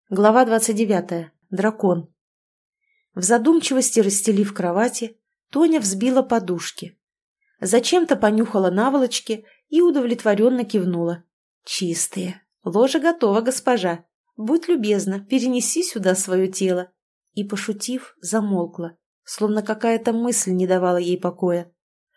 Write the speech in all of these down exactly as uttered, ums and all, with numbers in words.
Глава двадцать девятая. Дракон. В задумчивости расстелив кровати, Тоня взбила подушки. Зачем-то понюхала наволочки и удовлетворенно кивнула. «Чистые. Ложа готова, госпожа. Будь любезна, перенеси сюда свое тело». И, пошутив, замолкла, словно какая-то мысль не давала ей покоя.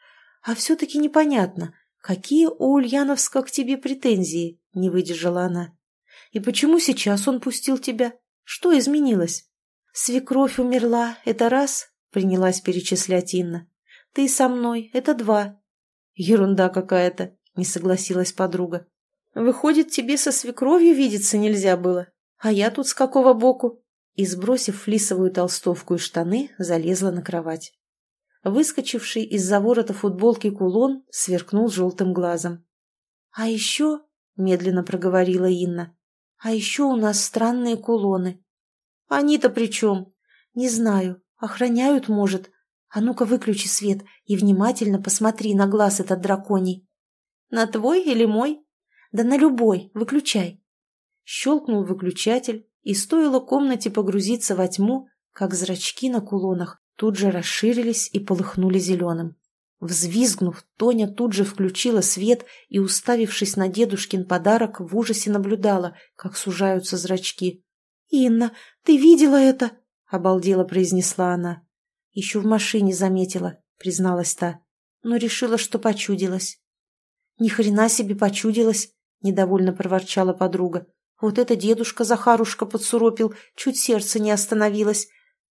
«А все-таки непонятно, какие у Ульяновска к тебе претензии?» — не выдержала она. «И почему сейчас он пустил тебя? Что изменилось?» «Свекровь умерла, это раз», — принялась перечислять Инна. «Ты со мной, это два». «Ерунда какая-то», — не согласилась подруга. «Выходит, тебе со свекровью видеться нельзя было? А я тут с какого боку?» И, сбросив флисовую толстовку и штаны, залезла на кровать. Выскочивший из-за ворота футболки кулон сверкнул желтым глазом. «А еще», — медленно проговорила Инна, «а еще у нас странные кулоны». «Они-то при чем?» «Не знаю. Охраняют, может. А ну-ка выключи свет и внимательно посмотри на глаз этот драконий». «На твой или мой?» «Да на любой. Выключай». Щелкнул выключатель, и стоило комнате погрузиться во тьму, как зрачки на кулонах тут же расширились и полыхнули зеленым. Взвизгнув, Тоня тут же включила свет и, уставившись на дедушкин подарок, в ужасе наблюдала, как сужаются зрачки. «Инна, ты видела это?» — обалдело произнесла она. «Еще в машине заметила», — призналась та, но решила, что почудилась. «Ни хрена себе почудилась», — недовольно проворчала подруга. «Вот это дедушка Захарушка подсуропил, чуть сердце не остановилось.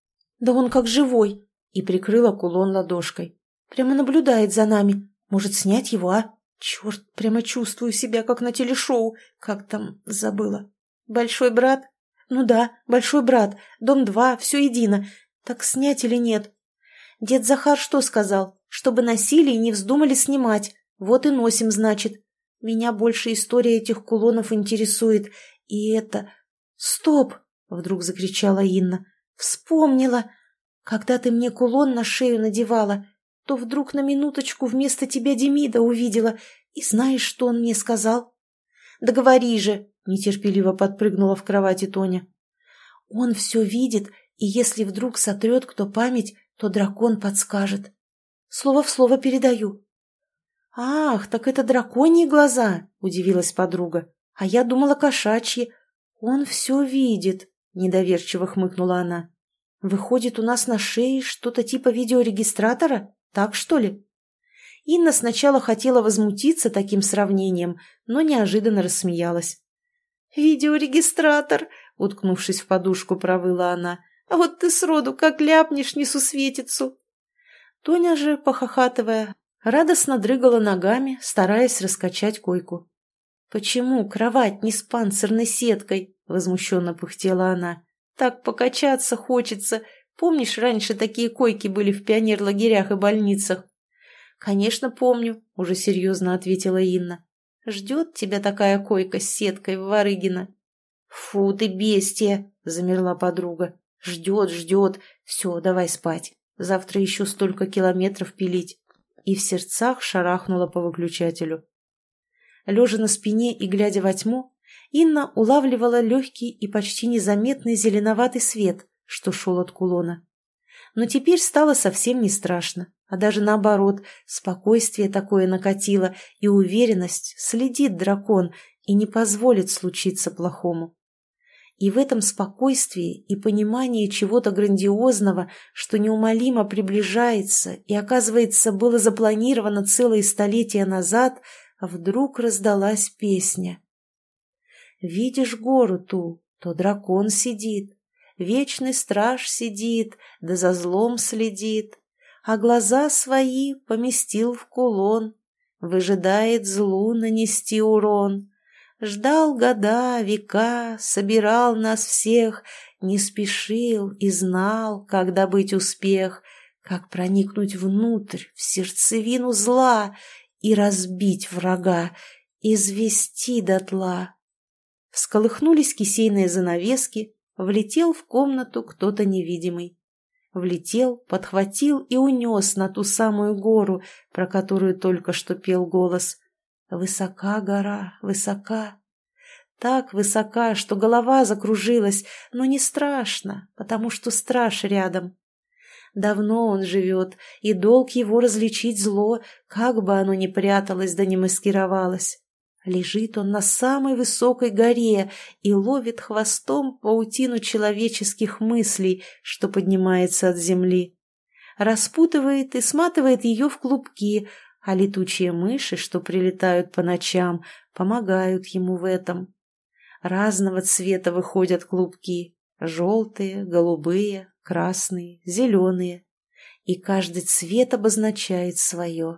Да он как живой!» — и прикрыла кулон ладошкой. «Прямо наблюдает за нами. Может, снять его, а? Черт, прямо чувствую себя, как на телешоу. Как там, забыла. Большой брат? Ну да, большой брат. Дом два, все едино. Так снять или нет? Дед Захар что сказал? Чтобы носили и не вздумали снимать. Вот и носим, значит. Меня больше история этих кулонов интересует. И это... Стоп! Вдруг закричала Инна. Вспомнила. Когда ты мне кулон на шею надевала, то вдруг на минуточку вместо тебя Демида увидела. И знаешь, что он мне сказал? Да говори же! Нетерпеливо подпрыгнула в кровати Тоня. Он все видит, и если вдруг сотрет кто память, то дракон подскажет. Слово в слово передаю. «Ах, так это драконьи глаза!» — удивилась подруга. «А я думала, кошачьи. Он все видит!» — недоверчиво хмыкнула она. «Выходит, у нас на шее что-то типа видеорегистратора? Так, что ли?» Инна сначала хотела возмутиться таким сравнением, но неожиданно рассмеялась. «Видеорегистратор!» — уткнувшись в подушку, провыла она. «А вот ты сроду как ляпнешь несусветицу!» Тоня же, похохатывая, радостно дрыгала ногами, стараясь раскачать койку. «Почему кровать не с панцирной сеткой?» — возмущенно пыхтела она. «Так покачаться хочется. Помнишь, раньше такие койки были в пионерлагерях и больницах?» «Конечно, помню», — уже серьезно ответила Инна. «Ждет тебя такая койка с сеткой в Варыгино». «Фу ты, бестия!» — замерла подруга. «Ждет, ждет. Все, давай спать. Завтра еще столько километров пилить». И в сердцах шарахнула по выключателю. Лежа на спине и глядя во тьму, Инна улавливала легкий и почти незаметный зеленоватый свет, что шел от кулона. Но теперь стало совсем не страшно, а даже наоборот, спокойствие такое накатило, и уверенность, следит дракон и не позволит случиться плохому. И в этом спокойствии и понимании чего-то грандиозного, что неумолимо приближается и, оказывается, было запланировано целые столетия назад, вдруг раздалась песня. «Видишь гору ту, то дракон сидит, вечный страж сидит, да за злом следит, а глаза свои поместил в кулон, выжидает злу нанести урон. Ждал года, века, собирал нас всех, не спешил и знал, как добыть успех, как проникнуть внутрь, в сердцевину зла и разбить врага, извести дотла». Всколыхнулись кисейные занавески, влетел в комнату кто-то невидимый. Влетел, подхватил и унес на ту самую гору, про которую только что пел голос. Высока гора, высока. Так высока, что голова закружилась, но не страшно, потому что страж рядом. Давно он живет, и долг его различить зло, как бы оно ни пряталось да не маскировалось. Лежит он на самой высокой горе и ловит хвостом паутину человеческих мыслей, что поднимается от земли. Распутывает и сматывает ее в клубки, а летучие мыши, что прилетают по ночам, помогают ему в этом. Разного цвета выходят клубки – желтые, голубые, красные, зеленые. И каждый цвет обозначает свое.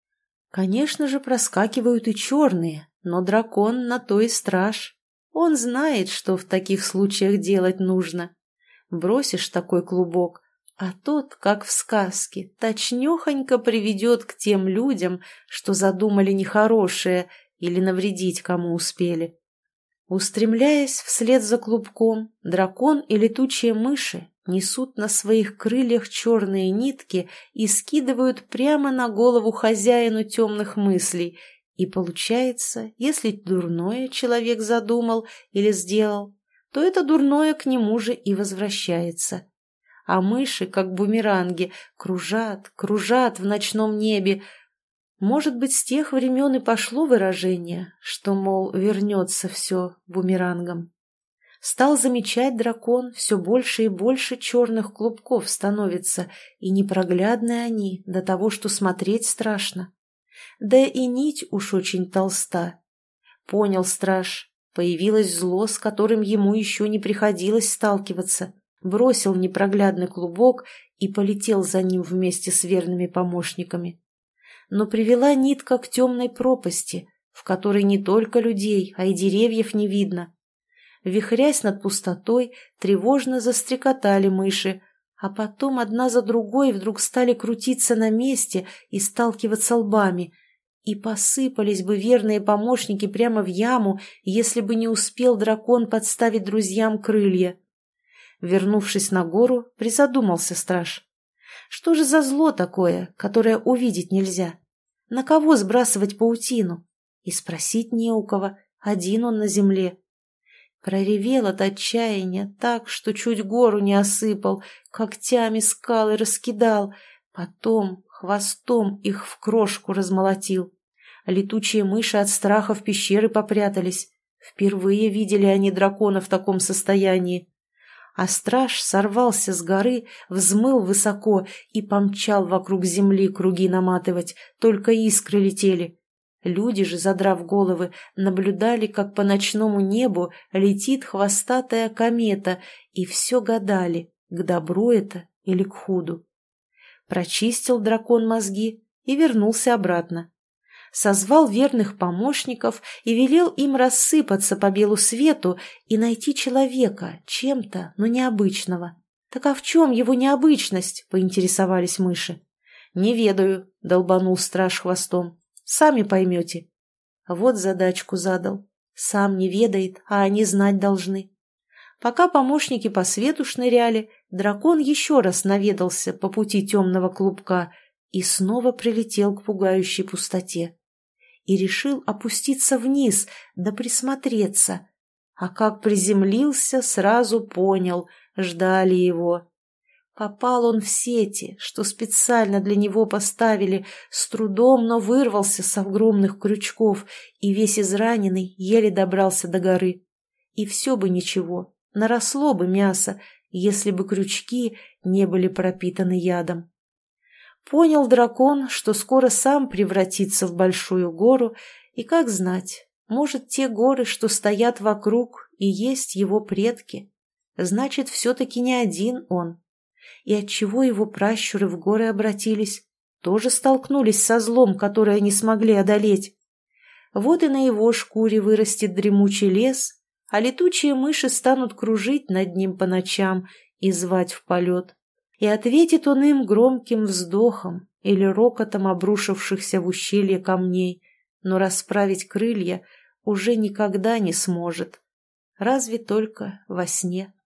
Конечно же, проскакивают и черные, но дракон на то и страж. Он знает, что в таких случаях делать нужно. Бросишь такой клубок, а тот, как в сказке, точнёхонько приведет к тем людям, что задумали нехорошее или навредить кому успели. Устремляясь вслед за клубком, дракон и летучие мыши несут на своих крыльях черные нитки и скидывают прямо на голову хозяину темных мыслей. И получается, если дурное человек задумал или сделал, то это дурное к нему же и возвращается. А мыши, как бумеранги, кружат, кружат в ночном небе. Может быть, с тех времен и пошло выражение, что, мол, вернется все бумерангом. Стал замечать дракон, все больше и больше черных клубков становится, и непроглядны они до того, что смотреть страшно. Да и нить уж очень толста. Понял страж, появилось зло, с которым ему еще не приходилось сталкиваться. Бросил непроглядный клубок и полетел за ним вместе с верными помощниками. Но привела нитка к темной пропасти, в которой не только людей, а и деревьев не видно. Вихрясь над пустотой, тревожно застрекотали мыши, а потом одна за другой вдруг стали крутиться на месте и сталкиваться лбами. И посыпались бы верные помощники прямо в яму, если бы не успел дракон подставить друзьям крылья. Вернувшись на гору, призадумался страж. Что же за зло такое, которое увидеть нельзя? На кого сбрасывать паутину? И спросить не у кого, один он на земле. Проревел от отчаяния так, что чуть гору не осыпал, когтями скалы раскидал, потом хвостом их в крошку размолотил. Летучие мыши от страха в пещеры попрятались. Впервые видели они дракона в таком состоянии. А страж сорвался с горы, взмыл высоко и помчал вокруг земли круги наматывать, только искры летели. Люди же, задрав головы, наблюдали, как по ночному небу летит хвостатая комета, и все гадали, к добру это или к худу. Прочистил дракон мозги и вернулся обратно. Созвал верных помощников и велел им рассыпаться по белу свету и найти человека, чем-то, но необычного. «Так а в чем его необычность?» — поинтересовались мыши. «Не ведаю», — долбанул страж хвостом. «Сами поймете». Вот задачку задал. Сам не ведает, а они знать должны. Пока помощники по свету шныряли, дракон еще раз наведался по пути темного клубка и снова прилетел к пугающей пустоте. И решил опуститься вниз, да присмотреться. А как приземлился, сразу понял, ждали его. Попал он в сети, что специально для него поставили, с трудом, но вырвался с огромных крючков, и весь израненный еле добрался до горы. И все бы ничего, наросло бы мясо, если бы крючки не были пропитаны ядом. Понял дракон, что скоро сам превратится в большую гору, и как знать, может, те горы, что стоят вокруг, и есть его предки. Значит, все-таки не один он. И отчего его пращуры в горы обратились? Тоже столкнулись со злом, которое не смогли одолеть. Вот и на его шкуре вырастет дремучий лес, а летучие мыши станут кружить над ним по ночам и звать в полет. И ответит он им громким вздохом или рокотом обрушившихся в ущелье камней, но расправить крылья уже никогда не сможет, разве только во сне.